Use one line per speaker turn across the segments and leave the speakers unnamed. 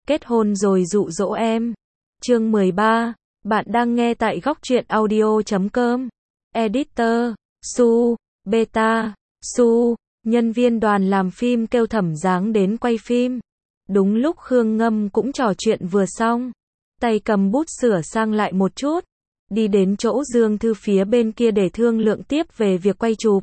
Kết hôn rồi dụ dỗ em. Chương 13. Bạn đang nghe tại góc truyện audio.com. Editor, Su, Beta, Su. Nhân viên đoàn làm phim kêu Thẩm Giáng đến quay phim. Đúng lúc Khương Ngâm cũng trò chuyện vừa xong. Tay cầm bút sửa sang lại một chút. Đi đến chỗ Dương Thư phía bên kia để thương lượng tiếp về việc quay chụp.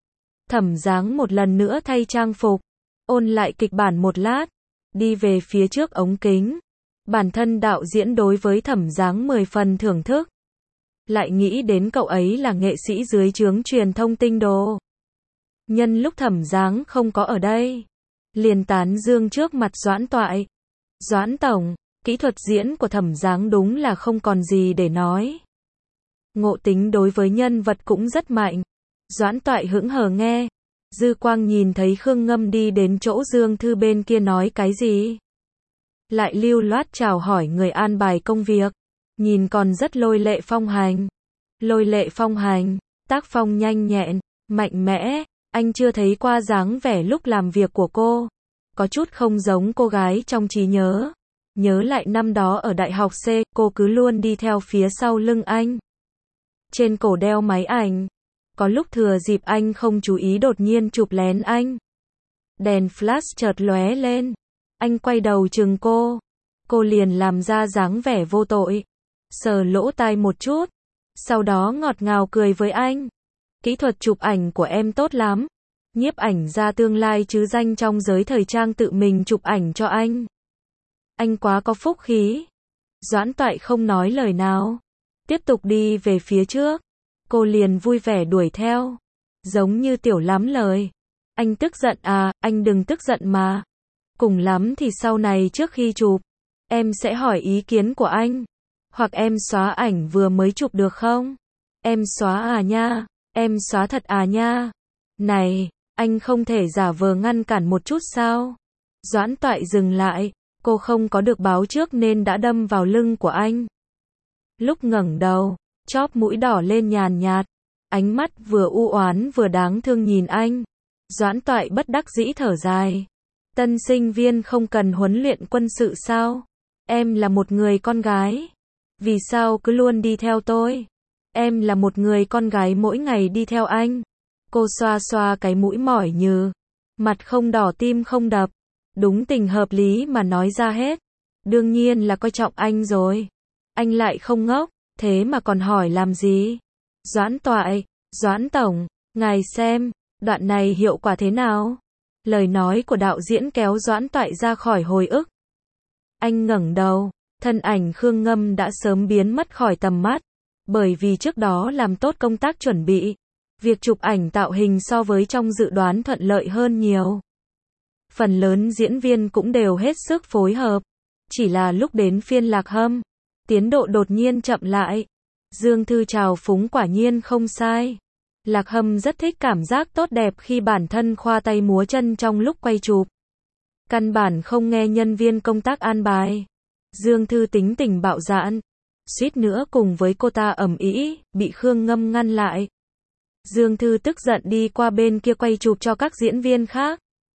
Thẩm Giáng một lần nữa thay trang phục. Ôn lại kịch bản một lát. Đi về phía trước ống kính. Bản thân đạo diễn đối với Thẩm Giáng 10 phần thưởng thức. Lại nghĩ đến cậu ấy là nghệ sĩ dưới trướng truyền thông tinh đồ. Nhân lúc Thẩm Giáng không có ở đây, liền tán dương trước mặt Doãn Toại. Doãn tổng, kỹ thuật diễn của Thẩm Giáng đúng là không còn gì để nói. Ngộ tính đối với nhân vật cũng rất mạnh. Doãn Toại hững hờ nghe. Dư quang nhìn thấy Khương Ngâm đi đến chỗ Dương Thư bên kia nói cái gì. Lại lưu loát chào hỏi người an bài công việc. Nhìn còn rất lôi lệ phong hành. Lôi lệ phong hành, tác phong nhanh nhẹn, mạnh mẽ. Anh chưa thấy qua dáng vẻ lúc làm việc của cô. Có chút không giống cô gái trong trí nhớ. Nhớ lại năm đó ở đại học C, cô cứ luôn đi theo phía sau lưng anh. Trên cổ đeo máy ảnh. Có lúc thừa dịp anh không chú ý đột nhiên chụp lén anh. Đèn flash chợt lóe lên. Anh quay đầu chừng cô. Cô liền làm ra dáng vẻ vô tội. Sờ lỗ tai một chút. Sau đó ngọt ngào cười với anh. Kỹ thuật chụp ảnh của em tốt lắm. Nhiếp ảnh gia tương lai chứ danh trong giới thời trang tự mình chụp ảnh cho anh. Anh quá có phúc khí. Doãn Toại không nói lời nào. Tiếp tục đi về phía trước. Cô liền vui vẻ đuổi theo. Giống như tiểu lắm lời. Anh tức giận à, anh đừng tức giận mà. Cùng lắm thì sau này trước khi chụp, em sẽ hỏi ý kiến của anh. Hoặc em xóa ảnh vừa mới chụp được không? Em xóa à nha, em xóa thật à nha. Này, anh không thể giả vờ ngăn cản một chút sao? Doãn Toại dừng lại, cô không có được báo trước nên đã đâm vào lưng của anh. Lúc ngẩng đầu, chóp mũi đỏ lên nhàn nhạt, ánh mắt vừa u oán vừa đáng thương nhìn anh. Doãn Toại bất đắc dĩ thở dài. Tân sinh viên không cần huấn luyện quân sự sao? Em là một người con gái. Vì sao cứ luôn đi theo tôi? Em là một người con gái mỗi ngày đi theo anh. Cô xoa xoa cái mũi mỏi nhừ. Mặt không đỏ tim không đập. Đúng tình hợp lý mà nói ra hết. Đương nhiên là coi trọng anh rồi. Anh lại không ngốc, thế mà còn hỏi làm gì? Doãn Toại, Doãn tổng, ngài xem, đoạn này hiệu quả thế nào? Lời nói của đạo diễn kéo Doãn Toại ra khỏi hồi ức. Anh ngẩng đầu, thân ảnh Khương Ngâm đã sớm biến mất khỏi tầm mắt. Bởi vì trước đó làm tốt công tác chuẩn bị. Việc chụp ảnh tạo hình so với trong dự đoán thuận lợi hơn nhiều. Phần lớn diễn viên cũng đều hết sức phối hợp. Chỉ là lúc đến phiên Lạc Hâm, tiến độ đột nhiên chậm lại. Dương Thư trào phúng quả nhiên không sai. Lạc Hâm rất thích cảm giác tốt đẹp khi bản thân khoa tay múa chân trong lúc quay chụp. Căn bản không nghe nhân viên công tác an bài. Dương Thư tính tình bạo dạn. Suýt nữa cùng với cô ta ầm ĩ, bị Khương Ngâm ngăn lại. Dương Thư tức giận đi qua bên kia quay chụp cho các diễn viên khác.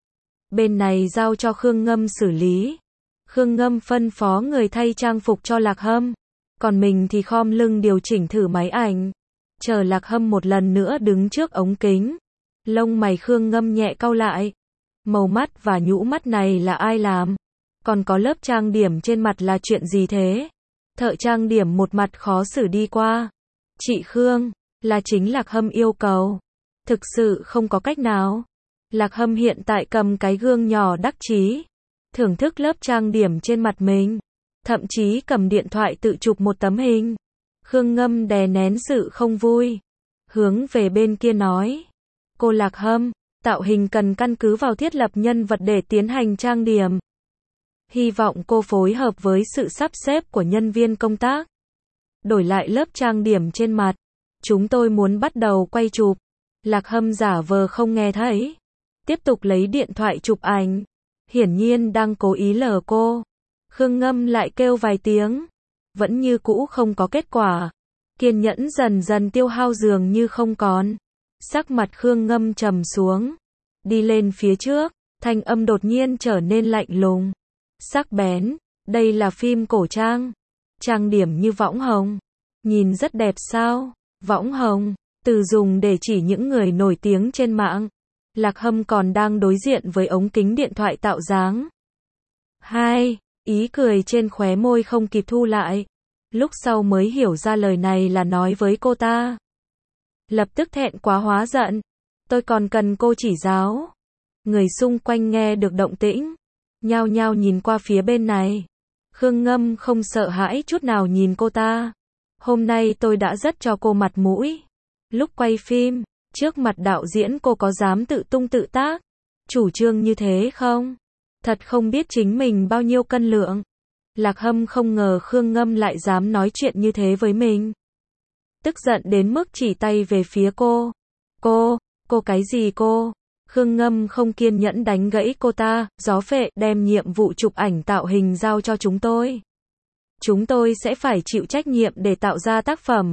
Bên này giao cho Khương Ngâm xử lý. Khương Ngâm phân phó người thay trang phục cho Lạc Hâm. Còn mình thì khom lưng điều chỉnh thử máy ảnh. Chờ Lạc Hâm một lần nữa đứng trước ống kính. Lông mày Khương Ngâm nhẹ cau lại. Màu mắt và nhũ mắt này là ai làm? Còn có lớp trang điểm trên mặt là chuyện gì thế? Thợ trang điểm một mặt khó xử đi qua. Chị Khương, là chính Lạc Hâm yêu cầu. Thực sự không có cách nào. Lạc Hâm hiện tại cầm cái gương nhỏ đắc chí. Thưởng thức lớp trang điểm trên mặt mình. Thậm chí cầm điện thoại tự chụp một tấm hình. Khương Ngâm đè nén sự không vui. Hướng về bên kia nói. Cô Lạc Hâm, tạo hình cần căn cứ vào thiết lập nhân vật để tiến hành trang điểm. Hy vọng cô phối hợp với sự sắp xếp của nhân viên công tác. Đổi lại lớp trang điểm trên mặt. Chúng tôi muốn bắt đầu quay chụp. Lạc Hâm giả vờ không nghe thấy. Tiếp tục lấy điện thoại chụp ảnh. Hiển nhiên đang cố ý lờ cô. Khương Ngâm lại kêu vài tiếng. Vẫn như cũ không có kết quả. Kiên nhẫn dần dần tiêu hao dường như không còn. Sắc mặt Khương Ngâm trầm xuống. Đi lên phía trước. Thanh âm đột nhiên trở nên lạnh lùng. Sắc bén. Đây là phim cổ trang. Trang điểm như võng hồng. Nhìn rất đẹp sao? Võng hồng, từ dùng để chỉ những người nổi tiếng trên mạng. Lạc Hâm còn đang đối diện với ống kính điện thoại tạo dáng. Ý cười trên khóe môi không kịp thu lại. Lúc sau mới hiểu ra lời này là nói với cô ta. Lập tức thẹn quá hóa giận. Tôi còn cần cô chỉ giáo. Người xung quanh nghe được động tĩnh, nhao nhao nhìn qua phía bên này. Khương Ngâm không sợ hãi chút nào nhìn cô ta. Hôm nay tôi đã rất cho cô mặt mũi. Lúc quay phim, trước mặt đạo diễn cô có dám tự tung tự tác, chủ trương như thế không? Thật không biết chính mình bao nhiêu cân lượng. Lạc Hâm không ngờ Khương Ngâm lại dám nói chuyện như thế với mình. Tức giận đến mức chỉ tay về phía cô. Cô cái gì cô? Khương Ngâm không kiên nhẫn đánh gãy cô ta, gió phệ, đem nhiệm vụ chụp ảnh tạo hình giao cho chúng tôi. Chúng tôi sẽ phải chịu trách nhiệm để tạo ra tác phẩm.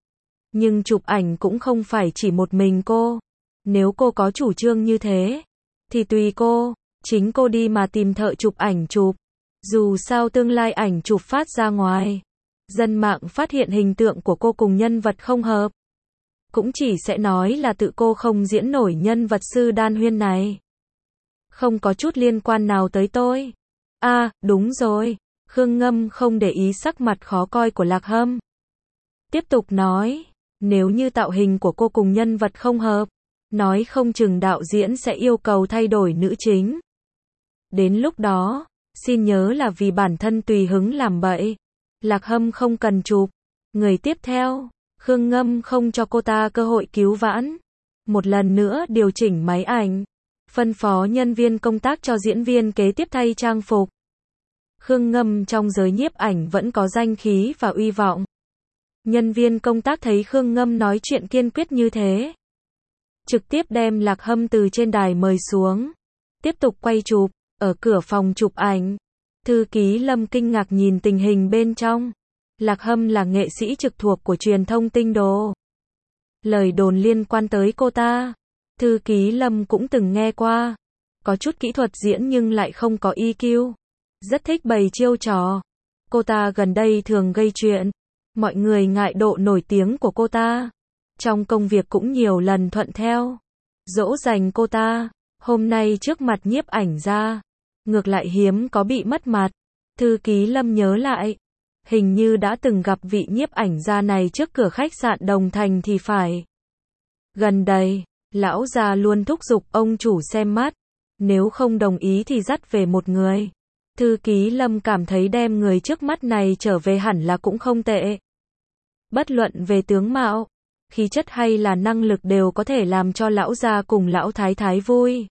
Nhưng chụp ảnh cũng không phải chỉ một mình cô. Nếu cô có chủ trương như thế, thì tùy cô, chính cô đi mà tìm thợ chụp ảnh chụp. Dù sao tương lai ảnh chụp phát ra ngoài, dân mạng phát hiện hình tượng của cô cùng nhân vật không hợp, cũng chỉ sẽ nói là tự cô không diễn nổi nhân vật sư đan huyên này. Không có chút liên quan nào tới tôi. Đúng rồi. Khương Ngâm không để ý sắc mặt khó coi của Lạc Hâm. Tiếp tục nói, nếu như tạo hình của cô cùng nhân vật không hợp, nói không chừng đạo diễn sẽ yêu cầu thay đổi nữ chính. Đến lúc đó, xin nhớ là vì bản thân tùy hứng làm bậy. Lạc Hâm không cần chụp. Người tiếp theo, Khương Ngâm không cho cô ta cơ hội cứu vãn. Một lần nữa điều chỉnh máy ảnh, phân phó nhân viên công tác cho diễn viên kế tiếp thay trang phục. Khương Ngâm trong giới nhiếp ảnh vẫn có danh khí và uy vọng. Nhân viên công tác thấy Khương Ngâm nói chuyện kiên quyết như thế, trực tiếp đem Lạc Hâm từ trên đài mời xuống, tiếp tục quay chụp. Ở cửa phòng chụp ảnh, thư ký Lâm kinh ngạc nhìn tình hình bên trong. Lạc Hâm là nghệ sĩ trực thuộc của truyền thông Tinh Đồ. Lời đồn liên quan tới cô ta, thư ký Lâm cũng từng nghe qua. Có chút kỹ thuật diễn nhưng lại không có EQ. Rất thích bày chiêu trò. Cô ta gần đây thường gây chuyện. Mọi người ngại độ nổi tiếng của cô ta. Trong công việc cũng nhiều lần thuận theo, dỗ dành cô ta. Hôm nay trước mặt nhiếp ảnh gia, ngược lại hiếm có bị mất mặt. Thư ký Lâm nhớ lại, hình như đã từng gặp vị nhiếp ảnh gia này trước cửa khách sạn Đồng Thành thì phải. Gần đây, lão già luôn thúc giục ông chủ xem mắt, nếu không đồng ý thì dắt về một người. Thư ký Lâm cảm thấy đem người trước mắt này trở về hẳn là cũng không tệ. Bất luận về tướng mạo, khí chất hay là năng lực đều có thể làm cho lão gia cùng lão thái thái vui.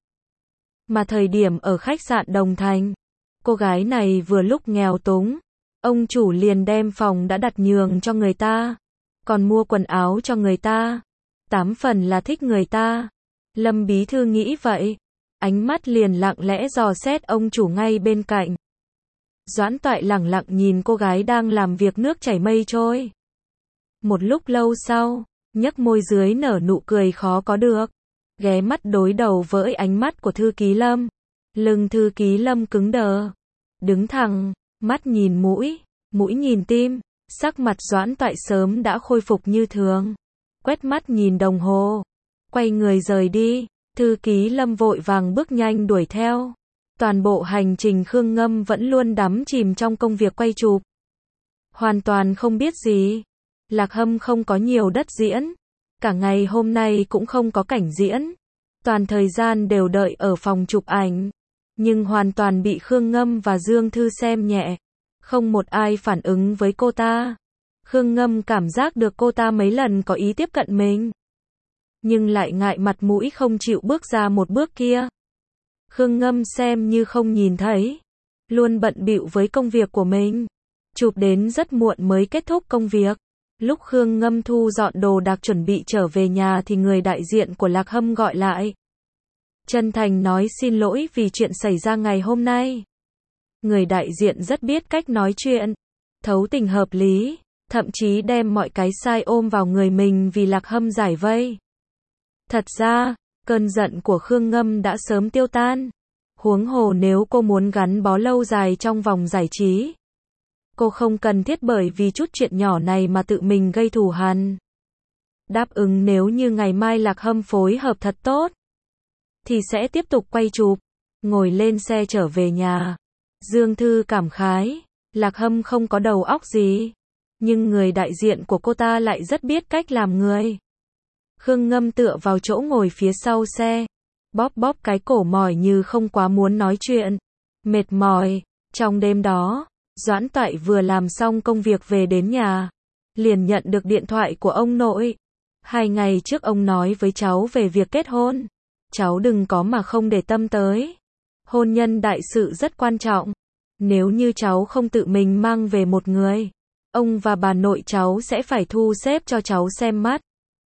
Mà thời điểm ở khách sạn Đồng Thành, cô gái này vừa lúc nghèo túng, ông chủ liền đem phòng đã đặt nhường cho người ta, còn mua quần áo cho người ta, 8 phần là thích người ta. Lâm bí thư nghĩ vậy, ánh mắt liền lặng lẽ dò xét ông chủ ngay bên cạnh. Doãn Toại lẳng lặng nhìn cô gái đang làm việc nước chảy mây trôi. Một lúc lâu sau, nhếch môi dưới nở nụ cười khó có được, ghé mắt đối đầu với ánh mắt của thư ký Lâm. Lưng thư ký Lâm cứng đờ, đứng thẳng, mắt nhìn mũi, mũi nhìn tim, sắc mặt Doãn Toại sớm đã khôi phục như thường. Quét mắt nhìn đồng hồ, quay người rời đi. Thư ký Lâm vội vàng bước nhanh đuổi theo. Toàn bộ hành trình Khương Ngâm vẫn luôn đắm chìm trong công việc quay chụp, hoàn toàn không biết gì. Lạc Hâm không có nhiều đất diễn, cả ngày hôm nay cũng không có cảnh diễn, toàn thời gian đều đợi ở phòng chụp ảnh, nhưng hoàn toàn bị Khương Ngâm và Dương Thư xem nhẹ, không một ai phản ứng với cô ta. Khương Ngâm cảm giác được cô ta mấy lần có ý tiếp cận mình, nhưng lại ngại mặt mũi không chịu bước ra một bước kia. Khương Ngâm xem như không nhìn thấy, luôn bận bịu với công việc của mình, chụp đến rất muộn mới kết thúc công việc. Lúc Khương Ngâm thu dọn đồ đạc chuẩn bị trở về nhà thì người đại diện của Lạc Hâm gọi lại. Chân thành nói xin lỗi vì chuyện xảy ra ngày hôm nay. Người đại diện rất biết cách nói chuyện, thấu tình hợp lý, thậm chí đem mọi cái sai ôm vào người mình vì Lạc Hâm giải vây. Thật ra, cơn giận của Khương Ngâm đã sớm tiêu tan. Huống hồ nếu cô muốn gắn bó lâu dài trong vòng giải trí, cô không cần thiết bởi vì chút chuyện nhỏ này mà tự mình gây thù hằn. Đáp ứng nếu như ngày mai Lạc Hâm phối hợp thật tốt, thì sẽ tiếp tục quay chụp. Ngồi lên xe trở về nhà, Dương Thư cảm khái, Lạc Hâm không có đầu óc gì, nhưng người đại diện của cô ta lại rất biết cách làm người. Khương Ngâm tựa vào chỗ ngồi phía sau xe, bóp bóp cái cổ mỏi như không quá muốn nói chuyện. Mệt mỏi. Trong đêm đó, Doãn Toại vừa làm xong công việc về đến nhà, liền nhận được điện thoại của ông nội. 2 ngày trước ông nói với cháu về việc kết hôn. Cháu đừng có mà không để tâm tới. Hôn nhân đại sự rất quan trọng. Nếu như cháu không tự mình mang về một người, ông và bà nội cháu sẽ phải thu xếp cho cháu xem mắt.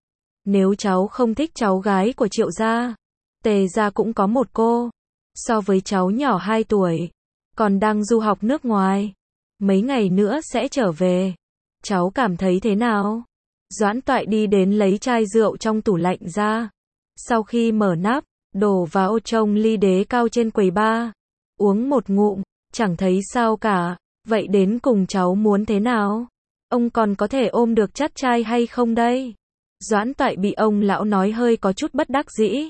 Nếu cháu không thích cháu gái của Triệu gia, Tề gia cũng có một cô, so với cháu nhỏ 2 tuổi, còn đang du học nước ngoài. Mấy ngày nữa sẽ trở về. Cháu cảm thấy thế nào? Doãn Toại đi đến lấy chai rượu trong tủ lạnh ra. Sau khi mở nắp, đổ vào trong ly đế cao trên quầy bar. Uống một ngụm, chẳng thấy sao cả. Vậy đến cùng cháu muốn thế nào? Ông còn có thể ôm được chắt chai hay không đây? Doãn Toại bị ông lão nói hơi có chút bất đắc dĩ.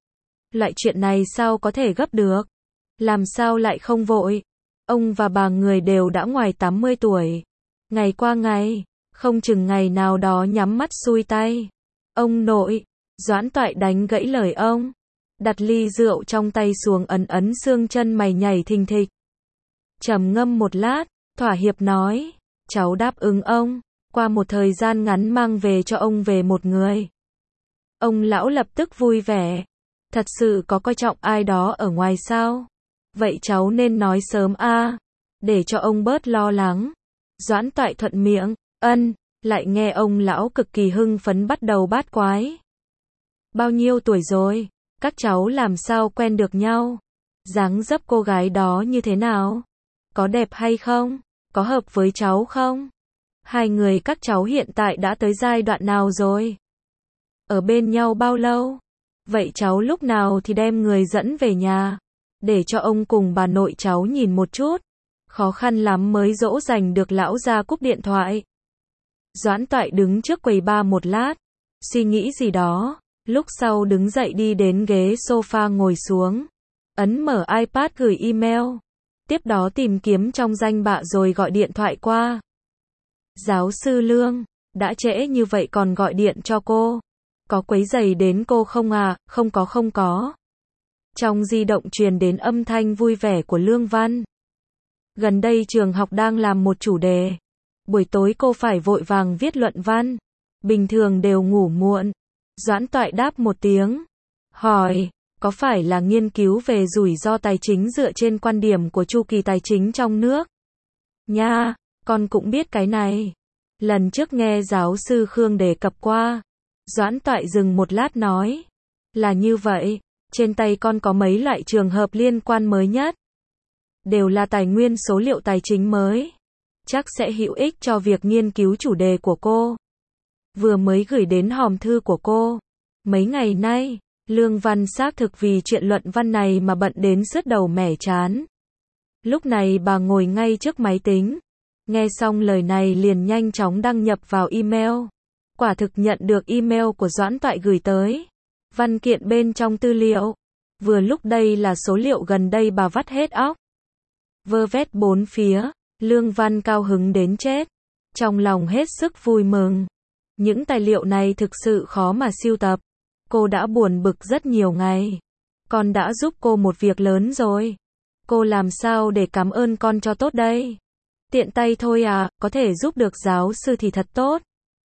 Loại chuyện này sao có thể gấp được? Làm sao lại không vội? Ông và bà người đều đã ngoài 80 tuổi. Ngày qua ngày, không chừng ngày nào đó nhắm mắt xuôi tay. Ông nội, Doãn Toại đánh gãy lời ông. Đặt ly rượu trong tay xuống, ấn ấn xương chân mày nhảy thình thịch. Trầm ngâm một lát, thỏa hiệp nói, cháu đáp ứng ông, qua một thời gian ngắn mang về cho ông về một người. Ông lão lập tức vui vẻ. Thật sự có coi trọng ai đó ở ngoài sao? Vậy cháu nên nói sớm a, để cho ông bớt lo lắng. Doãn Toại thuận miệng, ân, lại nghe ông lão cực kỳ hưng phấn bắt đầu bát quái. Bao nhiêu tuổi rồi? Các cháu làm sao quen được nhau? Dáng dấp cô gái đó như thế nào? Có đẹp hay không? Có hợp với cháu không? 2 người các cháu hiện tại đã tới giai đoạn nào rồi? Ở bên nhau bao lâu? Vậy cháu lúc nào thì đem người dẫn về nhà, để cho ông cùng bà nội cháu nhìn một chút. Khó khăn lắm mới dỗ dành được lão gia cúp điện thoại. Doãn Toại đứng trước quầy bar một lát, suy nghĩ gì đó, lúc sau đứng dậy đi đến ghế sofa ngồi xuống, ấn mở iPad gửi email, tiếp đó tìm kiếm trong danh bạ rồi gọi điện thoại qua. Giáo sư Lương, đã trễ như vậy còn gọi điện cho cô. Có quấy rầy đến cô không à? Không có. Trong di động truyền đến âm thanh vui vẻ của Lương Văn. Gần đây trường học đang làm một chủ đề. Buổi tối cô phải vội vàng viết luận văn. Bình thường đều ngủ muộn. Doãn Toại đáp một tiếng. Hỏi, có phải là nghiên cứu về rủi ro tài chính dựa trên quan điểm của chu kỳ tài chính trong nước? Nha, con cũng biết cái này. Lần trước nghe giáo sư Khương đề cập qua. Doãn Toại dừng một lát nói. Là như vậy, trên tay con có mấy loại trường hợp liên quan mới nhất. Đều là tài nguyên số liệu tài chính mới. Chắc sẽ hữu ích cho việc nghiên cứu chủ đề của cô. Vừa mới gửi đến hòm thư của cô. Mấy ngày nay, Lương Văn xác thực vì chuyện luận văn này mà bận đến sứt đầu mẻ chán. Lúc này bà ngồi ngay trước máy tính. Nghe xong lời này liền nhanh chóng đăng nhập vào email. Quả thực nhận được email của Doãn Toại gửi tới. Văn kiện bên trong tư liệu. Vừa lúc đây là số liệu gần đây bà vắt hết óc. Vơ vét 4 phía, Lương Văn cao hứng đến chết. Trong lòng hết sức vui mừng. Những tài liệu này thực sự khó mà sưu tập. Cô đã buồn bực rất nhiều ngày. Con đã giúp cô một việc lớn rồi. Cô làm sao để cảm ơn con cho tốt đây? Tiện tay thôi à, có thể giúp được giáo sư thì thật tốt.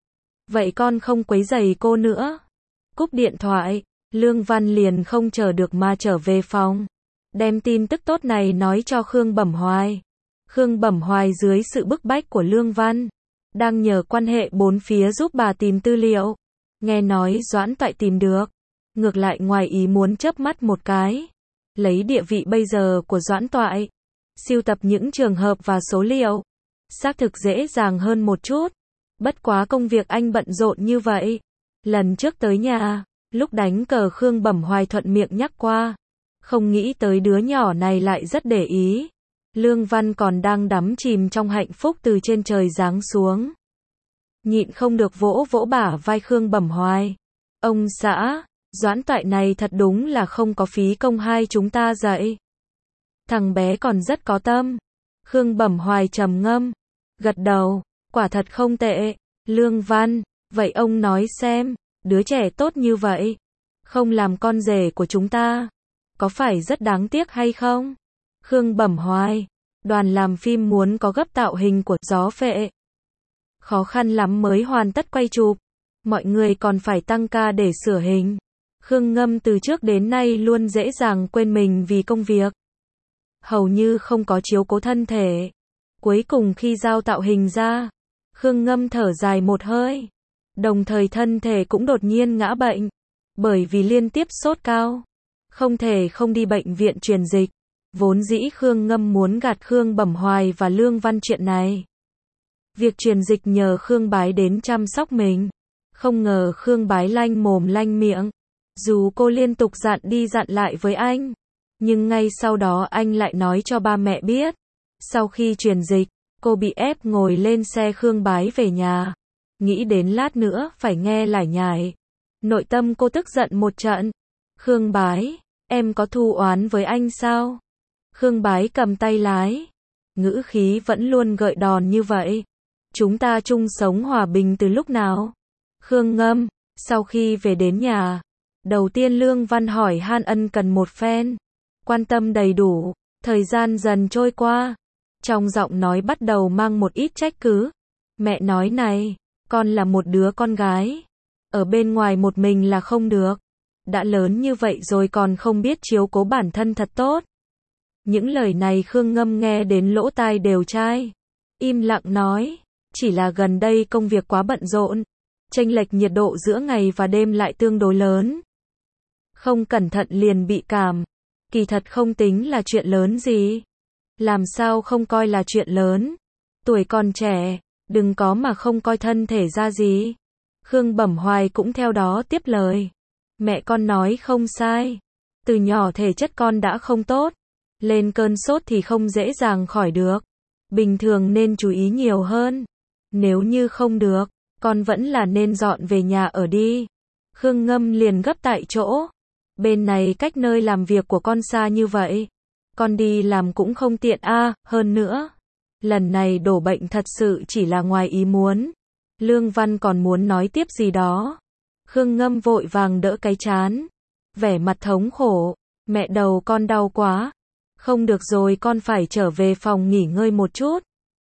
Vậy con không quấy rầy cô nữa. Cúp điện thoại, Lương Văn liền không chờ được mà trở về phòng. Đem tin tức tốt này nói cho Khương Bẩm Hoài. Khương Bẩm Hoài dưới sự bức bách của Lương Văn, đang nhờ quan hệ 4 phía giúp bà tìm tư liệu. Nghe nói Doãn Toại tìm được. Ngược lại ngoài ý muốn chớp mắt một cái. Lấy địa vị bây giờ của Doãn Toại, sưu tập những trường hợp và số liệu, xác thực dễ dàng hơn một chút. Bất quá công việc anh bận rộn như vậy. Lần trước tới nhà, lúc đánh cờ Khương Bẩm Hoài thuận miệng nhắc qua. Không nghĩ tới đứa nhỏ này lại rất để ý. Lương Văn còn đang đắm chìm trong hạnh phúc từ trên trời giáng xuống. Nhịn không được vỗ vỗ bả vai Khương Bẩm Hoài. Ông xã, Doãn Toại này thật đúng là không có phí công hai chúng ta dạy. Thằng bé còn rất có tâm. Khương Bẩm Hoài trầm ngâm, gật đầu, quả thật không tệ. Lương Văn, vậy ông nói xem, đứa trẻ tốt như vậy, không làm con rể của chúng ta, có phải rất đáng tiếc hay không? Khương Bẩm Hoài, đoàn làm phim muốn có gấp tạo hình của gió phệ. Khó khăn lắm mới hoàn tất quay chụp, mọi người còn phải tăng ca để sửa hình. Khương Ngâm từ trước đến nay luôn dễ dàng quên mình vì công việc. Hầu như không có chiếu cố thân thể. Cuối cùng khi giao tạo hình ra, Khương Ngâm thở dài một hơi. Đồng thời thân thể cũng đột nhiên ngã bệnh. Bởi vì liên tiếp sốt cao. Không thể không đi bệnh viện truyền dịch. Vốn dĩ Khương Ngâm muốn gạt Khương Bẩm Hoài và Lương Văn chuyện này. Việc truyền dịch nhờ Khương Bái đến chăm sóc mình. Không ngờ Khương Bái lanh mồm lanh miệng. Dù cô liên tục dặn đi dặn lại với anh. Nhưng ngay sau đó anh lại nói cho ba mẹ biết. Sau khi truyền dịch, cô bị ép ngồi lên xe Khương Bái về nhà. Nghĩ đến lát nữa phải nghe lải nhải. Nội tâm cô tức giận một trận. Khương Bái, em có thù oán với anh sao? Khương Bái cầm tay lái. Ngữ khí vẫn luôn gợi đòn như vậy. Chúng ta chung sống hòa bình từ lúc nào? Khương Ngâm, sau khi về đến nhà, đầu tiên Lương Văn hỏi han ân cần một phen. Quan tâm đầy đủ, thời gian dần trôi qua. Trong giọng nói bắt đầu mang một ít trách cứ. Mẹ nói này, con là một đứa con gái. Ở bên ngoài một mình là không được. Đã lớn như vậy rồi còn không biết chiếu cố bản thân thật tốt. Những lời này Khương Ngâm nghe đến lỗ tai đều chai. Im lặng nói, chỉ là gần đây công việc quá bận rộn. Chênh lệch nhiệt độ giữa ngày và đêm lại tương đối lớn. Không cẩn thận liền bị cảm. Kỳ thật không tính là chuyện lớn gì. Làm sao không coi là chuyện lớn. Tuổi còn trẻ, đừng có mà không coi thân thể ra gì. Khương Bẩm Hoài cũng theo đó tiếp lời. Mẹ con nói không sai. Từ nhỏ thể chất con đã không tốt. Lên cơn sốt thì không dễ dàng khỏi được. Bình thường nên chú ý nhiều hơn. Nếu như không được, con vẫn là nên dọn về nhà ở đi. Khương Ngâm liền gấp tại chỗ. Bên này cách nơi làm việc của con xa như vậy. Con đi làm cũng không tiện hơn nữa. Lần này đổ bệnh thật sự chỉ là ngoài ý muốn. Lương Văn còn muốn nói tiếp gì đó. Khương Ngâm vội vàng đỡ cái trán. Vẻ mặt thống khổ. Mẹ đầu con đau quá. Không được rồi con phải trở về phòng nghỉ ngơi một chút.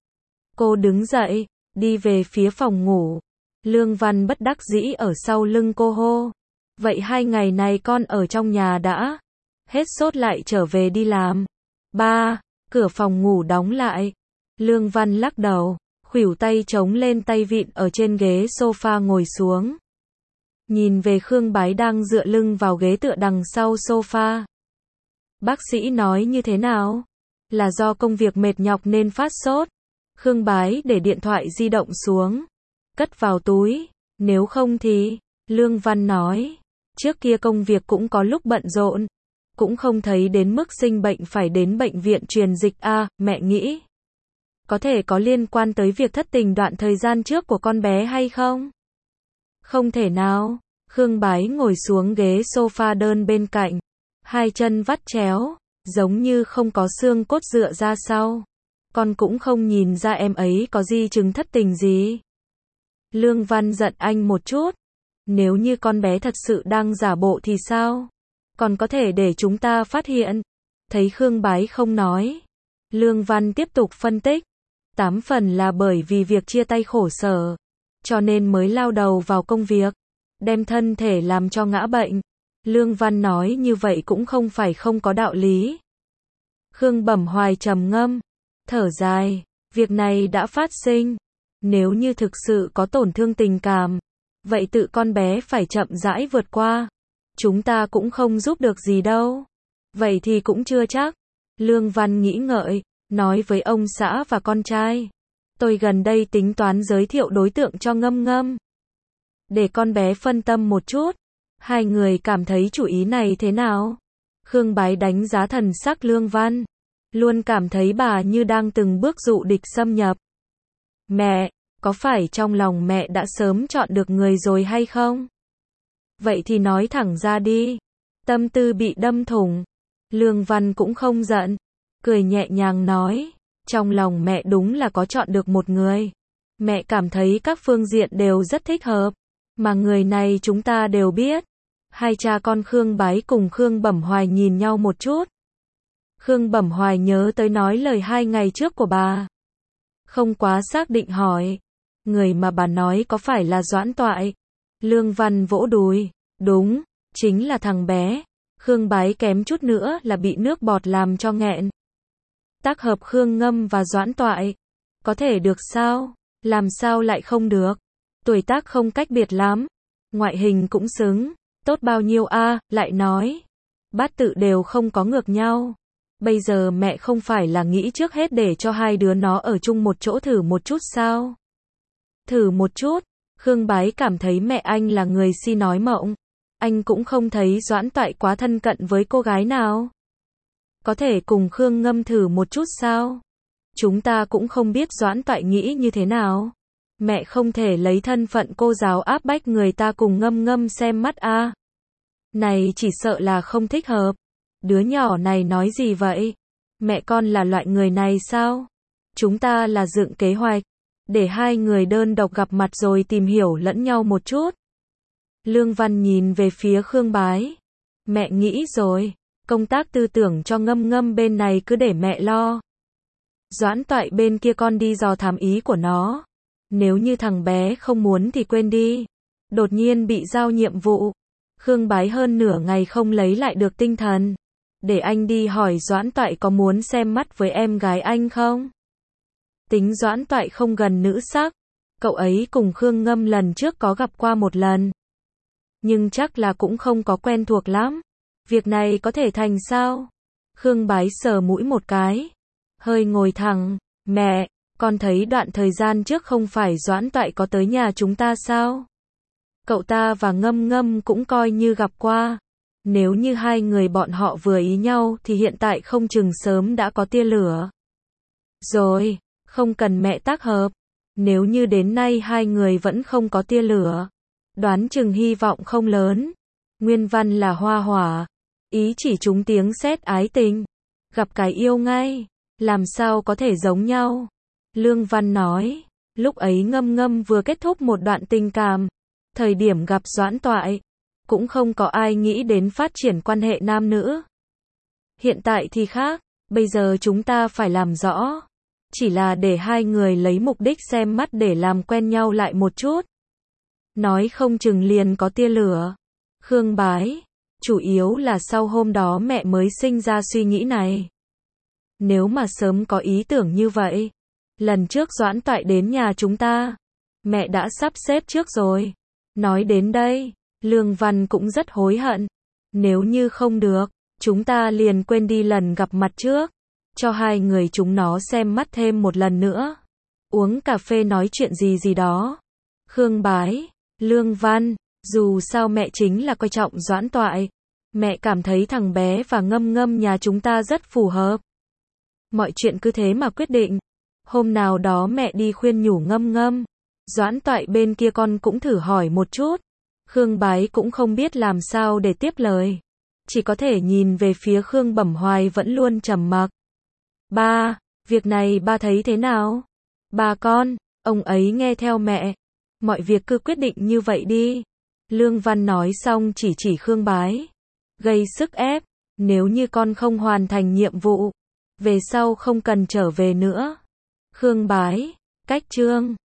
Cô đứng dậy, đi về phía phòng ngủ. Lương Văn bất đắc dĩ ở sau lưng cô hô. Vậy 2 ngày này con ở trong nhà đã. Hết sốt lại trở về đi làm. Ba, cửa phòng ngủ đóng lại. Lương Văn lắc đầu, khuỷu tay chống lên tay vịn ở trên ghế sofa ngồi xuống. Nhìn về Khương Bái đang dựa lưng vào ghế tựa đằng sau sofa. Bác sĩ nói như thế nào? Là do công việc mệt nhọc nên phát sốt. Khương Bái để điện thoại di động xuống. Cất vào túi. Nếu không thì, Lương Văn nói. Trước kia công việc cũng có lúc bận rộn. Cũng không thấy đến mức sinh bệnh phải đến bệnh viện truyền dịch mẹ nghĩ. Có thể có liên quan tới việc thất tình đoạn thời gian trước của con bé hay không? Không thể nào. Khương Bái ngồi xuống ghế sofa đơn bên cạnh. Hai chân vắt chéo, giống như không có xương cốt dựa ra sau. Con cũng không nhìn ra em ấy có di chứng thất tình gì. Lương Văn giận anh một chút. Nếu như con bé thật sự đang giả bộ thì sao? Còn có thể để chúng ta phát hiện. Thấy Khương Bái không nói. Lương Văn tiếp tục phân tích. 8 phần là bởi vì việc chia tay khổ sở. Cho nên mới lao đầu vào công việc. Đem thân thể làm cho ngã bệnh. Lương Văn nói như vậy cũng không phải không có đạo lý. Khương Bẩm Hoài trầm ngâm. Thở dài. Việc này đã phát sinh. Nếu như thực sự có tổn thương tình cảm. Vậy tự con bé phải chậm rãi vượt qua. Chúng ta cũng không giúp được gì đâu. Vậy thì cũng chưa chắc. Lương Văn nghĩ ngợi. Nói với ông xã và con trai. Tôi gần đây tính toán giới thiệu đối tượng cho Ngâm Ngâm. Để con bé phân tâm một chút. Hai người cảm thấy chủ ý này thế nào? Khương Bái đánh giá thần sắc Lương Văn. Luôn cảm thấy bà như đang từng bước dụ địch xâm nhập. Mẹ, có phải trong lòng mẹ đã sớm chọn được người rồi hay không? Vậy thì nói thẳng ra đi. Tâm tư bị đâm thủng. Lương Văn cũng không giận. Cười nhẹ nhàng nói. Trong lòng mẹ đúng là có chọn được một người. Mẹ cảm thấy các phương diện đều rất thích hợp. Mà người này chúng ta đều biết. Hai cha con Khương Bái cùng Khương Bẩm Hoài nhìn nhau một chút. Khương Bẩm Hoài nhớ tới nói lời 2 ngày trước của bà. Không quá xác định hỏi. Người mà bà nói có phải là Doãn Toại? Lương Văn vỗ đùi. Đúng, chính là thằng bé. Khương Bái kém chút nữa là bị nước bọt làm cho nghẹn. Tác hợp Khương Ngâm và Doãn Toại. Có thể được sao? Làm sao lại không được? Tuổi tác không cách biệt lắm. Ngoại hình cũng xứng. Tốt bao nhiêu a, lại nói. Bát tự đều không có ngược nhau. Bây giờ mẹ không phải là nghĩ trước hết để cho hai đứa nó ở chung một chỗ thử một chút sao? Thử một chút. Khương Bái cảm thấy mẹ anh là người si nói mộng. Anh cũng không thấy Doãn Toại quá thân cận với cô gái nào. Có thể cùng Khương Ngâm thử một chút sao? Chúng ta cũng không biết Doãn Toại nghĩ như thế nào. Mẹ không thể lấy thân phận cô giáo áp bách người ta cùng Ngâm Ngâm xem mắt a. Này chỉ sợ là không thích hợp. Đứa nhỏ này nói gì vậy? Mẹ con là loại người này sao? Chúng ta là dựng kế hoạch. Để hai người đơn độc gặp mặt rồi tìm hiểu lẫn nhau một chút. Lương Văn nhìn về phía Khương Bái. Mẹ nghĩ rồi. Công tác tư tưởng cho Ngâm Ngâm bên này cứ để mẹ lo. Doãn Toại bên kia con đi dò thám ý của nó. Nếu như thằng bé không muốn thì quên đi. Đột nhiên bị giao nhiệm vụ. Khương Bái hơn nửa ngày không lấy lại được tinh thần. Để anh đi hỏi Doãn Toại có muốn xem mắt với em gái anh không? Tính Doãn Toại không gần nữ sắc. Cậu ấy cùng Khương Ngâm lần trước có gặp qua một lần. Nhưng chắc là cũng không có quen thuộc lắm. Việc này có thể thành sao? Khương Bái sờ mũi một cái. Hơi ngồi thẳng. Mẹ, con thấy đoạn thời gian trước không phải Doãn Toại có tới nhà chúng ta sao? Cậu ta và Ngâm Ngâm cũng coi như gặp qua. Nếu như hai người bọn họ vừa ý nhau thì hiện tại không chừng sớm đã có tia lửa. Rồi, không cần mẹ tác hợp. Nếu như đến nay hai người vẫn không có tia lửa, đoán chừng hy vọng không lớn. Nguyên văn là hoa hỏa. Ý chỉ trúng tiếng sét ái tình. Gặp cái yêu ngay. Làm sao có thể giống nhau? Lương Văn nói. Lúc ấy Ngâm Ngâm vừa kết thúc một đoạn tình cảm. Thời điểm gặp Doãn Toại, cũng không có ai nghĩ đến phát triển quan hệ nam nữ. Hiện tại thì khác. Bây giờ chúng ta phải làm rõ. Chỉ là để hai người lấy mục đích xem mắt để làm quen nhau lại một chút. Nói không chừng liền có tia lửa. Khương Bái. Chủ yếu là sau hôm đó mẹ mới sinh ra suy nghĩ này. Nếu mà sớm có ý tưởng như vậy. Lần trước Doãn Toại đến nhà chúng ta. Mẹ đã sắp xếp trước rồi. Nói đến đây, Lương Văn cũng rất hối hận. Nếu như không được, chúng ta liền quên đi lần gặp mặt trước. Cho hai người chúng nó xem mắt thêm một lần nữa. Uống cà phê nói chuyện gì đó. Khương Bái, Lương Văn, dù sao mẹ chính là coi trọng Doãn Toại. Mẹ cảm thấy thằng bé và Ngâm Ngâm nhà chúng ta rất phù hợp. Mọi chuyện cứ thế mà quyết định. Hôm nào đó mẹ đi khuyên nhủ Ngâm Ngâm. Doãn Toại bên kia con cũng thử hỏi một chút. Khương Bái cũng không biết làm sao để tiếp lời. Chỉ có thể nhìn về phía Khương Bẩm Hoài vẫn luôn trầm mặc. Ba, việc này ba thấy thế nào? Ba con, ông ấy nghe theo mẹ. Mọi việc cứ quyết định như vậy đi. Lương Văn nói xong chỉ Khương Bái. Gây sức ép, nếu như con không hoàn thành nhiệm vụ, về sau không cần trở về nữa. Khương Bái, cách chương.